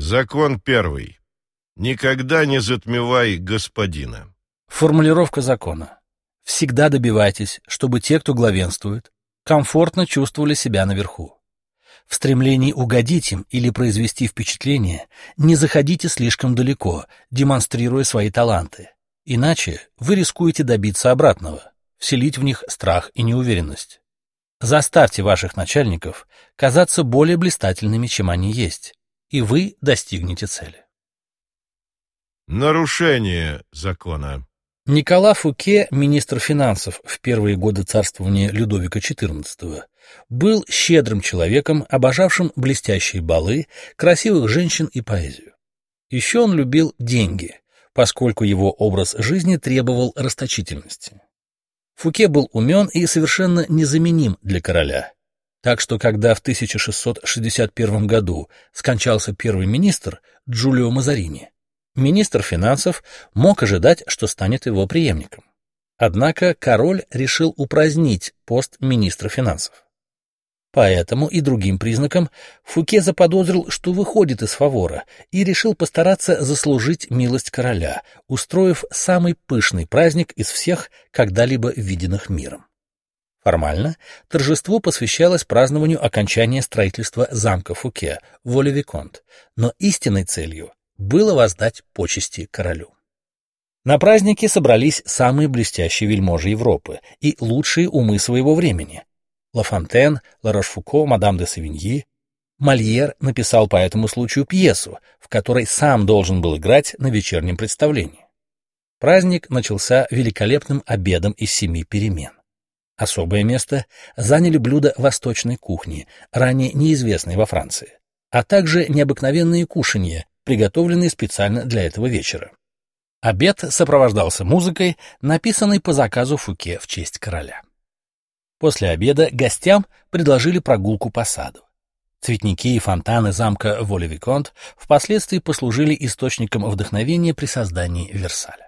Закон первый. Никогда не затмевай господина. Формулировка закона. Всегда добивайтесь, чтобы те, кто главенствует, комфортно чувствовали себя наверху. В стремлении угодить им или произвести впечатление не заходите слишком далеко, демонстрируя свои таланты. Иначе вы рискуете добиться обратного, вселить в них страх и неуверенность. Заставьте ваших начальников казаться более блистательными, чем они есть, и вы достигнете цели. Нарушение закона. Никола Фуке, министр финансов в первые годы царствования Людовика XIV, был щедрым человеком, обожавшим блестящие балы, красивых женщин и поэзию. Еще он любил деньги, поскольку его образ жизни требовал расточительности. Фуке был умен и совершенно незаменим для короля. Так что, когда в 1661 году скончался первый министр Джулио Мазарини, министр финансов мог ожидать, что станет его преемником. Однако король решил упразднить пост министра финансов. По этому и другим признакам Фуке заподозрил, что выходит из фавора, и решил постараться заслужить милость короля, устроив самый пышный праздник из всех, когда-либо виденных миром. Формально торжество посвящалось празднованию окончания строительства замка Фуке, Воль-Виконт, но истинной целью было воздать почести королю. На празднике собрались самые блестящие вельможи Европы и лучшие умы своего времени. Ла Фонтен, Ла Рошфуко, мадам де Савиньи. Мольер написал по этому случаю пьесу, в которой сам должен был играть на вечернем представлении. Праздник начался великолепным обедом из 7 перемен. Особое место заняли блюда восточной кухни, ранее неизвестные во Франции, а также необыкновенные кушанья, приготовленные специально для этого вечера. Обед сопровождался музыкой, написанной по заказу Фуке в честь короля. После обеда гостям предложили прогулку по саду. Цветники и фонтаны замка Воль-Виконт впоследствии послужили источником вдохновения при создании Версаля.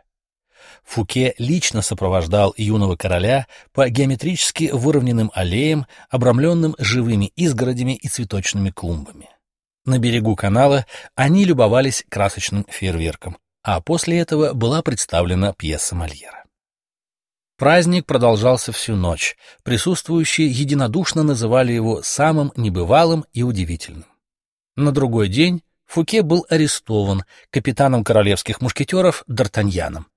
Фуке лично сопровождал юного короля по геометрически выровненным аллеям, обрамленным живыми изгородями и цветочными клумбами. На берегу канала они любовались красочным фейерверком, а после этого была представлена пьеса Мольера. Праздник продолжался всю ночь, присутствующие единодушно называли его самым небывалым и удивительным. На другой день Фуке был арестован капитаном королевских мушкетеров Д'Артаньяном.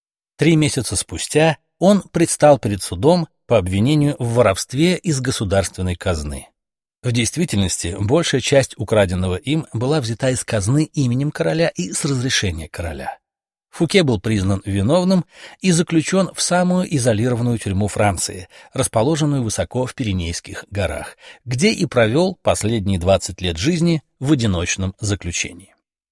3 месяца спустя он предстал перед судом по обвинению в воровстве из государственной казны. В действительности, большая часть украденного им была взята из казны именем короля и с разрешения короля. Фуке был признан виновным и заключен в самую изолированную тюрьму Франции, расположенную высоко в Пиренейских горах, где и провел последние 20 лет жизни в одиночном заключении.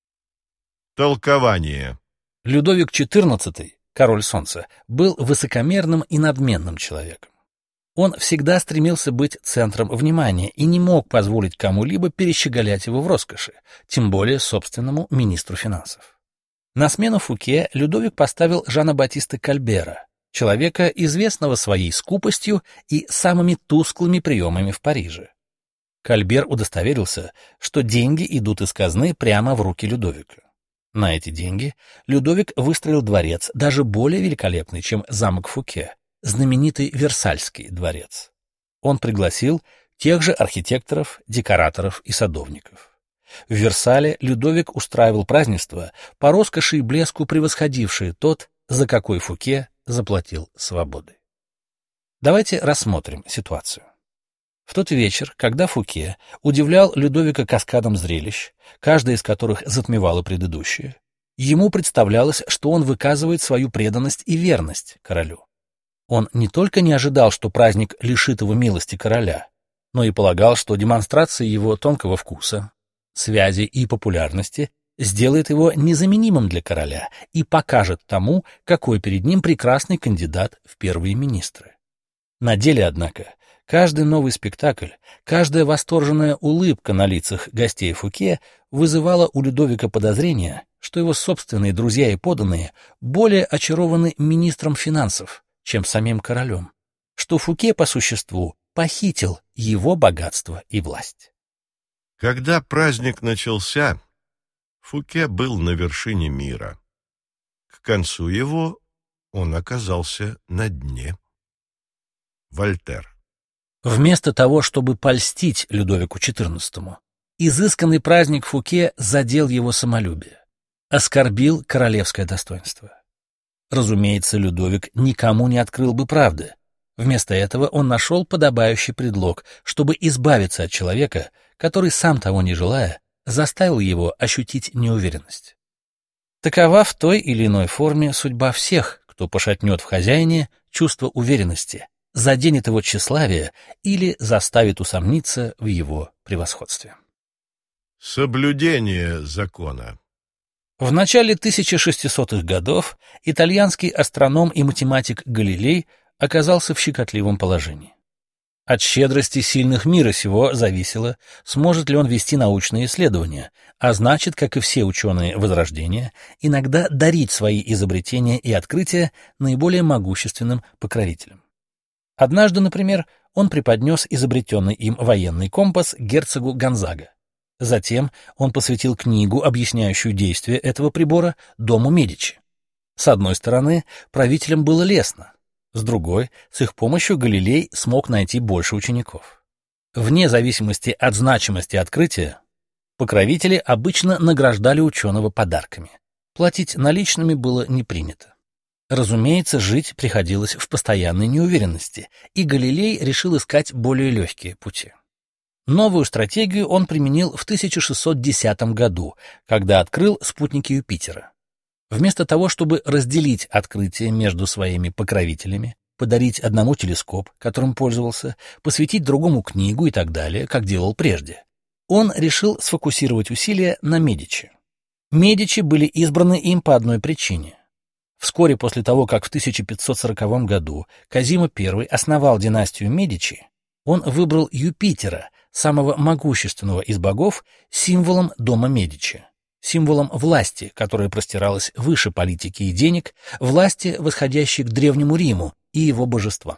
Толкование. Людовик XIV, король солнца, был высокомерным и надменным человеком. Он всегда стремился быть центром внимания и не мог позволить кому-либо перещеголять его в роскоши, тем более собственному министру финансов. На смену Фуке Людовик поставил Жана-Батиста Кальбера, человека, известного своей скупостью и самыми тусклыми приемами в Париже. Кальбер удостоверился, что деньги идут из казны прямо в руки Людовика. На эти деньги Людовик выстроил дворец, даже более великолепный, чем замок Фуке, знаменитый Версальский дворец. Он пригласил тех же архитекторов, декораторов и садовников. В Версале Людовик устраивал празднества, по роскоши и блеску превосходившие тот, за какой Фуке заплатил свободой. Давайте рассмотрим ситуацию. В тот вечер, когда Фуке удивлял Людовика каскадом зрелищ, каждое из которых затмевало предыдущее, ему представлялось, что он выказывает свою преданность и верность королю. Он не только не ожидал, что праздник лишит его милости короля, но и полагал, что демонстрация его тонкого вкуса, связи и популярности сделает его незаменимым для короля и покажет тому, какой перед ним прекрасный кандидат в первые министры. На деле, однако, каждый новый спектакль, каждая восторженная улыбка на лицах гостей Фуке вызывала у Людовика подозрение, что его собственные друзья и подданные более очарованы министром финансов, чем самим королем, что Фуке по существу похитил его богатство и власть. Когда праздник начался, Фуке был на вершине мира. К концу его он оказался на дне. Вольтер. Вместо того, чтобы польстить Людовику XIV, изысканный праздник Фуке задел его самолюбие, оскорбил королевское достоинство. Разумеется, Людовик никому не открыл бы правды. Вместо этого он нашел подобающий предлог, чтобы избавиться от человека, который, сам того не желая, заставил его ощутить неуверенность. Такова в той или иной форме судьба всех, кто пошатнет в хозяине чувство уверенности, заденет его тщеславие или заставит усомниться в его превосходстве. Соблюдение закона. В начале 1600-х годов итальянский астроном и математик Галилей оказался в щекотливом положении. От щедрости сильных мира сего зависело, сможет ли он вести научные исследования, а значит, как и все ученые Возрождения, иногда дарить свои изобретения и открытия наиболее могущественным покровителям. Однажды, например, он преподнес изобретенный им военный компас герцогу Гонзаго. Затем он посвятил книгу, объясняющую действие этого прибора, дому Медичи. С одной стороны, правителям было лестно, с другой, с их помощью Галилей смог найти больше учеников. Вне зависимости от значимости открытия, покровители обычно награждали ученого подарками. Платить наличными было не принято. Разумеется, жить приходилось в постоянной неуверенности, и Галилей решил искать более легкие пути. Новую стратегию он применил в 1610 году, когда открыл спутники Юпитера. Вместо того, чтобы разделить открытие между своими покровителями, подарить одному телескоп, которым пользовался, посвятить другому книгу и так далее, как делал прежде, он решил сфокусировать усилия на Медичи. Медичи были избраны им по одной причине. Вскоре после того, как в 1540 году Козимо I основал династию Медичи, он выбрал Юпитера, самого могущественного из богов, символом дома Медичи, символом власти, которая простиралась выше политики и денег, власти, восходящей к Древнему Риму и его божествам.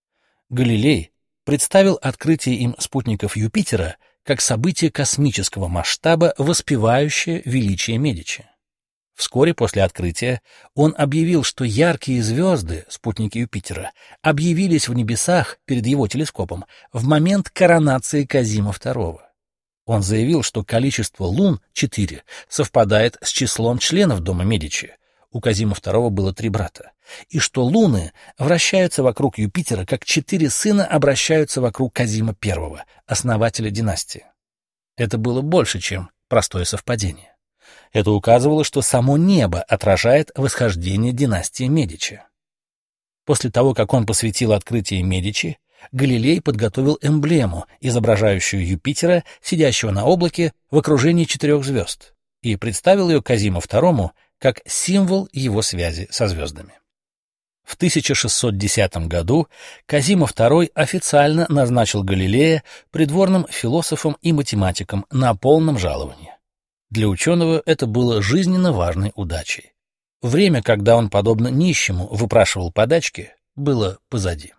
Галилей представил открытие им спутников Юпитера как событие космического масштаба, воспевающее величие Медичи. Вскоре после открытия он объявил, что яркие звезды, спутники Юпитера, объявились в небесах перед его телескопом в момент коронации Козимо II. Он заявил, что количество лун, 4, совпадает с числом членов дома Медичи, у Козимо II было 3 брата, и что луны вращаются вокруг Юпитера, как 4 сына обращаются вокруг Козимо I, основателя династии. Это было больше, чем простое совпадение. Это указывало, что само небо отражает восхождение династии Медичи. После того, как он посвятил открытие Медичи, Галилей подготовил эмблему, изображающую Юпитера, сидящего на облаке в окружении 4 звезд, и представил ее Козимо II как символ его связи со звездами. В 1610 году Козимо II официально назначил Галилея придворным философом и математиком на полном жаловании. Для ученого это было жизненно важной удачей. Время, когда он, подобно нищему, выпрашивал подачки, было позади.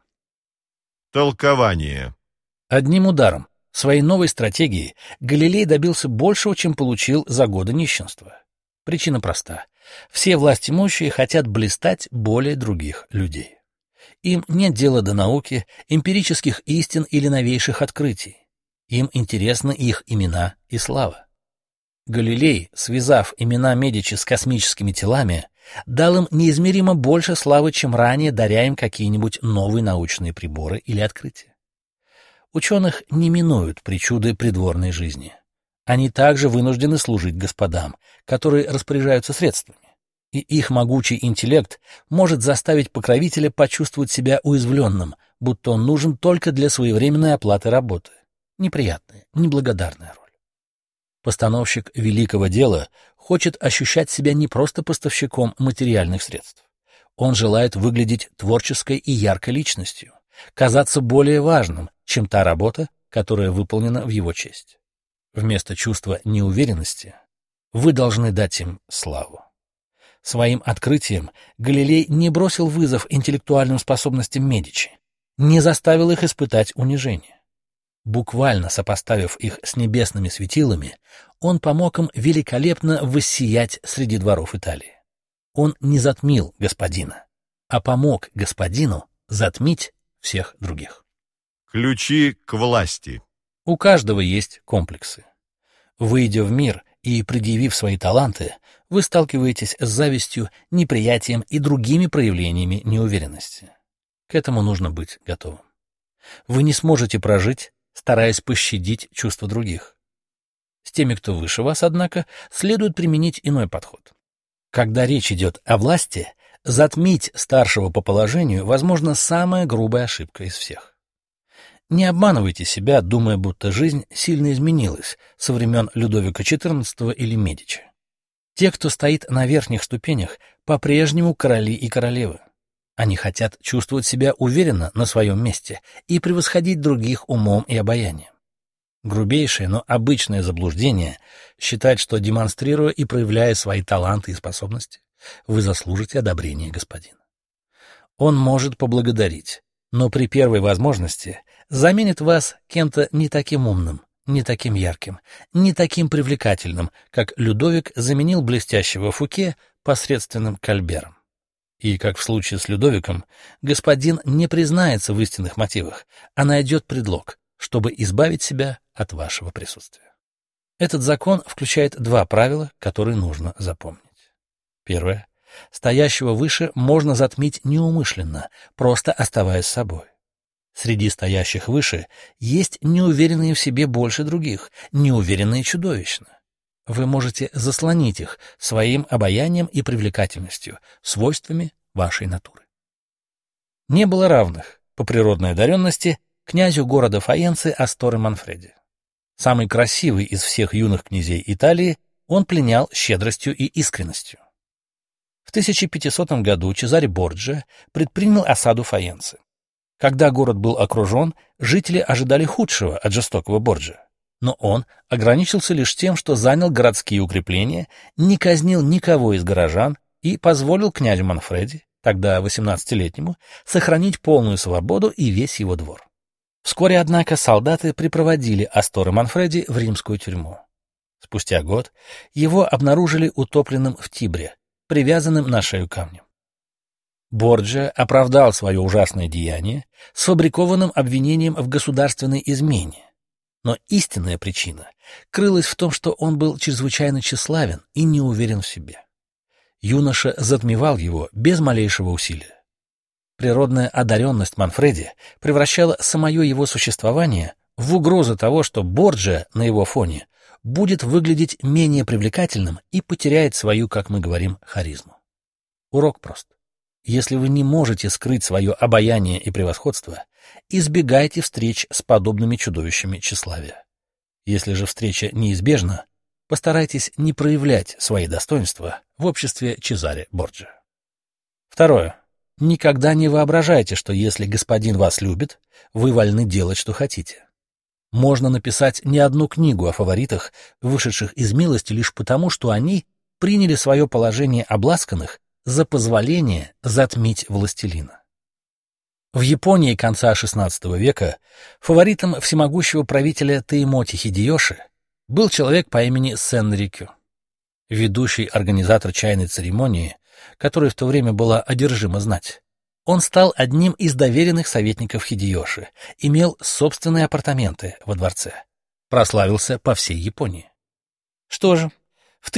Толкование. Одним ударом своей новой стратегии Галилей добился большего, чем получил за годы нищенства. Причина проста. Все властимущие хотят блистать более других людей. Им нет дела до науки, эмпирических истин или новейших открытий. Им интересны их имена и слава. Галилей, связав имена Медичи с космическими телами, дал им неизмеримо больше славы, чем ранее, даря им какие-нибудь новые научные приборы или открытия. Ученых не минуют причуды придворной жизни. Они также вынуждены служить господам, которые распоряжаются средствами, и их могучий интеллект может заставить покровителя почувствовать себя уязвленным, будто он нужен только для своевременной оплаты работы. Неприятная, неблагодарная роль. Постановщик великого дела хочет ощущать себя не просто поставщиком материальных средств. Он желает выглядеть творческой и яркой личностью, казаться более важным, чем та работа, которая выполнена в его честь. Вместо чувства неуверенности вы должны дать им славу. Своим открытием Галилей не бросил вызов интеллектуальным способностям Медичи, не заставил их испытать унижение. Буквально сопоставив их с небесными светилами, он помог им великолепно воссиять среди дворов Италии. Он не затмил господина, а помог господину затмить всех других. Ключи к власти. У каждого есть комплексы. Выйдя в мир и предъявив свои таланты, вы сталкиваетесь с завистью, неприятием и другими проявлениями неуверенности. К этому нужно быть готовым. Вы не сможете прожить, стараясь пощадить чувства других. С теми, кто выше вас, однако, следует применить иной подход. Когда речь идет о власти, затмить старшего по положению, возможно, самая грубая ошибка из всех. Не обманывайте себя, думая, будто жизнь сильно изменилась со времен Людовика XIV или Медичи. Те, кто стоит на верхних ступенях, по-прежнему короли и королевы. Они хотят чувствовать себя уверенно на своем месте и превосходить других умом и обаянием. Грубейшее, но обычное заблуждение считать, что, демонстрируя и проявляя свои таланты и способности, вы заслужите одобрение господина. Он может поблагодарить, но при первой возможности заменит вас кем-то не таким умным, не таким ярким, не таким привлекательным, как Людовик заменил блестящего Фуке посредственным Кальбером. И, как в случае с Людовиком, господин не признается в истинных мотивах, а найдет предлог, чтобы избавить себя от вашего присутствия. Этот закон включает два правила, которые нужно запомнить. Первое. Стоящего выше можно затмить неумышленно, просто оставаясь собой. Среди стоящих выше есть неуверенные в себе больше других, неуверенные чудовищно. Вы можете заслонить их своим обаянием и привлекательностью, свойствами вашей натуры. Не было равных по природной одаренности князю города Фаенцы Асторе Манфреди. Самый красивый из всех юных князей Италии, он пленял щедростью и искренностью. В 1500 году Чезаре Борджиа предпринял осаду Фаенцы. Когда город был окружен, жители ожидали худшего от жестокого Борджиа. Но он ограничился лишь тем, что занял городские укрепления, не казнил никого из горожан и позволил князю Манфреди, тогда 18-летнему, сохранить полную свободу и весь его двор. Вскоре, однако, солдаты припроводили Асторе Манфреди в римскую тюрьму. Спустя год его обнаружили утопленным в Тибре, привязанным на шею камнем. Борджиа оправдал свое ужасное деяние сфабрикованным обвинением в государственной измене. Но истинная причина крылась в том, что он был чрезвычайно тщеславен и не уверен в себе. Юноша затмевал его без малейшего усилия. Природная одаренность Манфреди превращала самое его существование в угрозу того, что Борджиа на его фоне будет выглядеть менее привлекательным и потеряет свою, как мы говорим, харизму. Урок прост. Если вы не можете скрыть свое обаяние и превосходство, избегайте встреч с подобными чудовищами тщеславия. Если же встреча неизбежна, постарайтесь не проявлять свои достоинства в обществе Чезаре Борджиа. Второе. Никогда не воображайте, что если господин вас любит, вы вольны делать, что хотите. Можно написать не одну книгу о фаворитах, вышедших из милости лишь потому, что они приняли свое положение обласканных за позволение затмить властелина. В Японии конца XVI века фаворитом всемогущего правителя Теймоти Хидеёши был человек по имени Сен Рикю. Ведущий организатор чайной церемонии, которой в то время была одержима знать. Он стал одним из доверенных советников Хидеёши, имел собственные апартаменты во дворце, прославился по всей Японии. Что же, в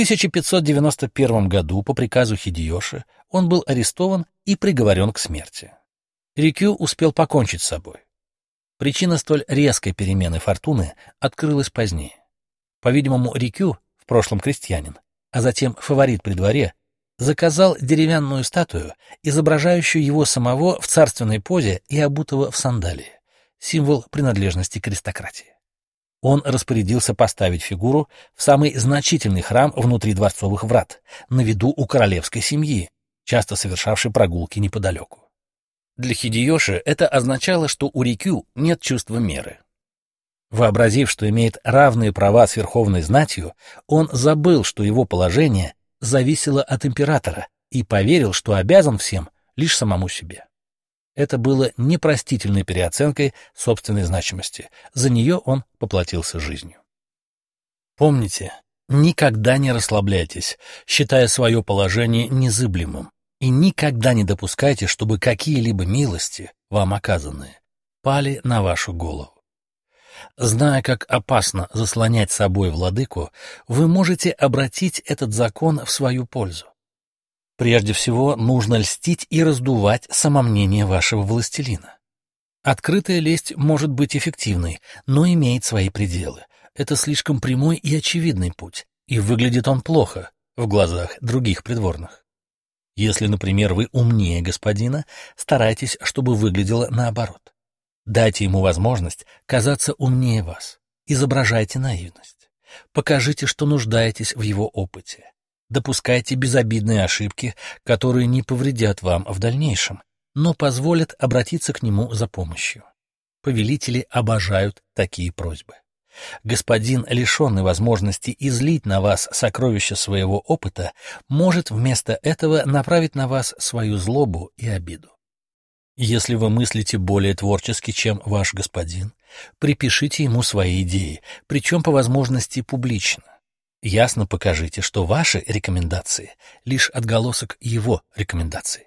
1591 году по приказу Хидеёши он был арестован и приговорен к смерти. Рикю успел покончить с собой. Причина столь резкой перемены фортуны открылась позднее. По-видимому, Рикю, в прошлом крестьянин, а затем фаворит при дворе, заказал деревянную статую, изображающую его самого в царственной позе и обутого в сандалии, символ принадлежности к аристократии. Он распорядился поставить фигуру в самый значительный храм внутри дворцовых врат, на виду у королевской семьи, часто совершавшей прогулки неподалеку. Для Хидеёши это означало, что у Рикю нет чувства меры. Вообразив, что имеет равные права с верховной знатью, он забыл, что его положение зависело от императора, и поверил, что обязан всем лишь самому себе. Это было непростительной переоценкой собственной значимости. За нее он поплатился жизнью. Помните, никогда не расслабляйтесь, считая свое положение незыблемым, и никогда не допускайте, чтобы какие-либо милости, вам оказанные, пали на вашу голову. Зная, как опасно заслонять собой владыку, вы можете обратить этот закон в свою пользу. Прежде всего, нужно льстить и раздувать самомнение вашего властелина. Открытая лесть может быть эффективной, но имеет свои пределы. Это слишком прямой и очевидный путь, и выглядит он плохо в глазах других придворных. Если, например, вы умнее господина, старайтесь, чтобы выглядело наоборот. Дайте ему возможность казаться умнее вас. Изображайте наивность. Покажите, что нуждаетесь в его опыте. Допускайте безобидные ошибки, которые не повредят вам в дальнейшем, но позволят обратиться к нему за помощью. Повелители обожают такие просьбы. Господин, лишенный возможности излить на вас сокровища своего опыта, может вместо этого направить на вас свою злобу и обиду. Если вы мыслите более творчески, чем ваш господин, припишите ему свои идеи, причем по возможности публично. Ясно покажите, что ваши рекомендации — лишь отголосок его рекомендаций.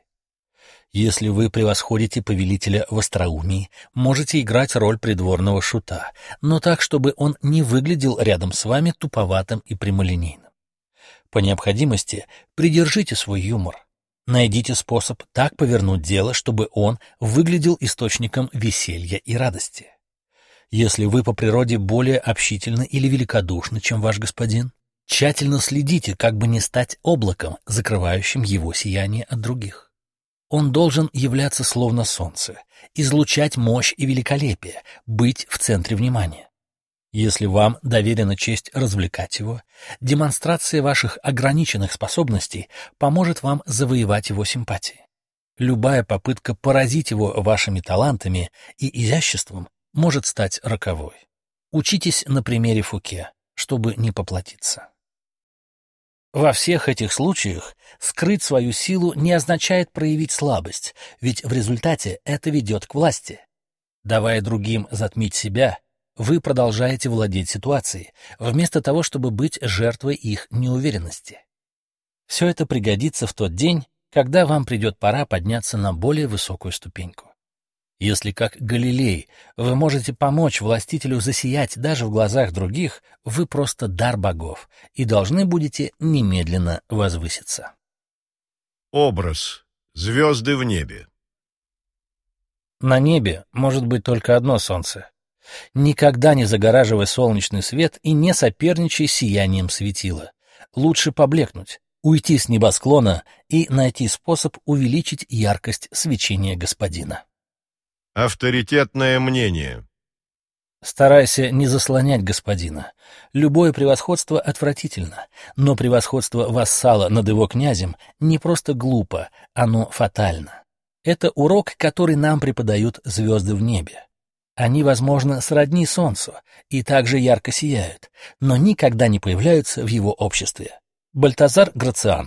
Если вы превосходите повелителя в остроумии, можете играть роль придворного шута, но так, чтобы он не выглядел рядом с вами туповатым и прямолинейным. По необходимости придержите свой юмор. Найдите способ так повернуть дело, чтобы он выглядел источником веселья и радости. Если вы по природе более общительны или великодушны, чем ваш господин, тщательно следите, как бы не стать облаком, закрывающим его сияние от других. Он должен являться словно солнце, излучать мощь и великолепие, быть в центре внимания. Если вам доверена честь развлекать его, демонстрация ваших ограниченных способностей поможет вам завоевать его симпатии. Любая попытка поразить его вашими талантами и изяществом может стать роковой. Учитесь на примере Фуке, чтобы не поплатиться. Во всех этих случаях скрыть свою силу не означает проявить слабость, ведь в результате это ведет к власти. Давая другим затмить себя, вы продолжаете владеть ситуацией, вместо того, чтобы быть жертвой их неуверенности. Все это пригодится в тот день, когда вам придет пора подняться на более высокую ступеньку. Если, как Галилей, вы можете помочь властителю засиять даже в глазах других, вы просто дар богов и должны будете немедленно возвыситься. Образ. Звезды в небе. На небе может быть только одно солнце. Никогда не загораживай солнечный свет и не соперничай с сиянием светила. Лучше поблекнуть, уйти с небосклона и найти способ увеличить яркость свечения господина. Авторитетное мнение. Старайся не заслонять господина. Любое превосходство отвратительно, но превосходство вассала над его князем не просто глупо, оно фатально. Это урок, который нам преподают звезды в небе. Они, возможно, сродни солнцу и также ярко сияют, но никогда не появляются в его обществе. Бальтазар Грациан,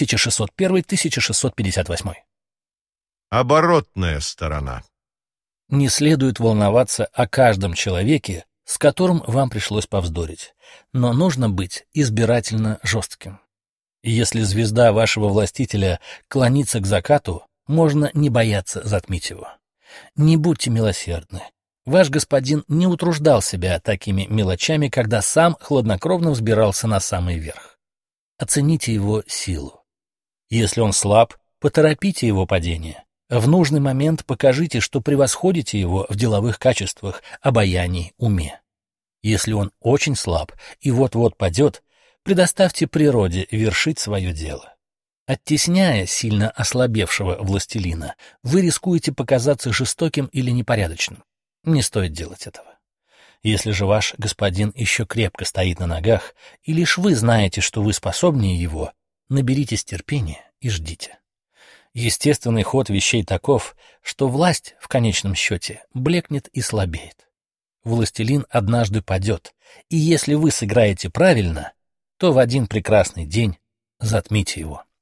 1601-1658. Оборотная сторона. Не следует волноваться о каждом человеке, с которым вам пришлось повздорить, но нужно быть избирательно жестким. Если звезда вашего властителя клонится к закату, можно не бояться затмить его. Не будьте милосердны. Ваш господин не утруждал себя такими мелочами, когда сам хладнокровно взбирался на самый верх. Оцените его силу. Если он слаб, поторопите его падение. В нужный момент покажите, что превосходите его в деловых качествах, обаянии, уме. Если он очень слаб и вот-вот падет, предоставьте природе вершить свое дело. Оттесняя сильно ослабевшего властелина, вы рискуете показаться жестоким или непорядочным. Не стоит делать этого. Если же ваш господин еще крепко стоит на ногах, и лишь вы знаете, что вы способнее его, наберитесь терпения и ждите. Естественный ход вещей таков, что власть, в конечном счете, блекнет и слабеет. Властелин однажды падет, и если вы сыграете правильно, то в один прекрасный день затмите его.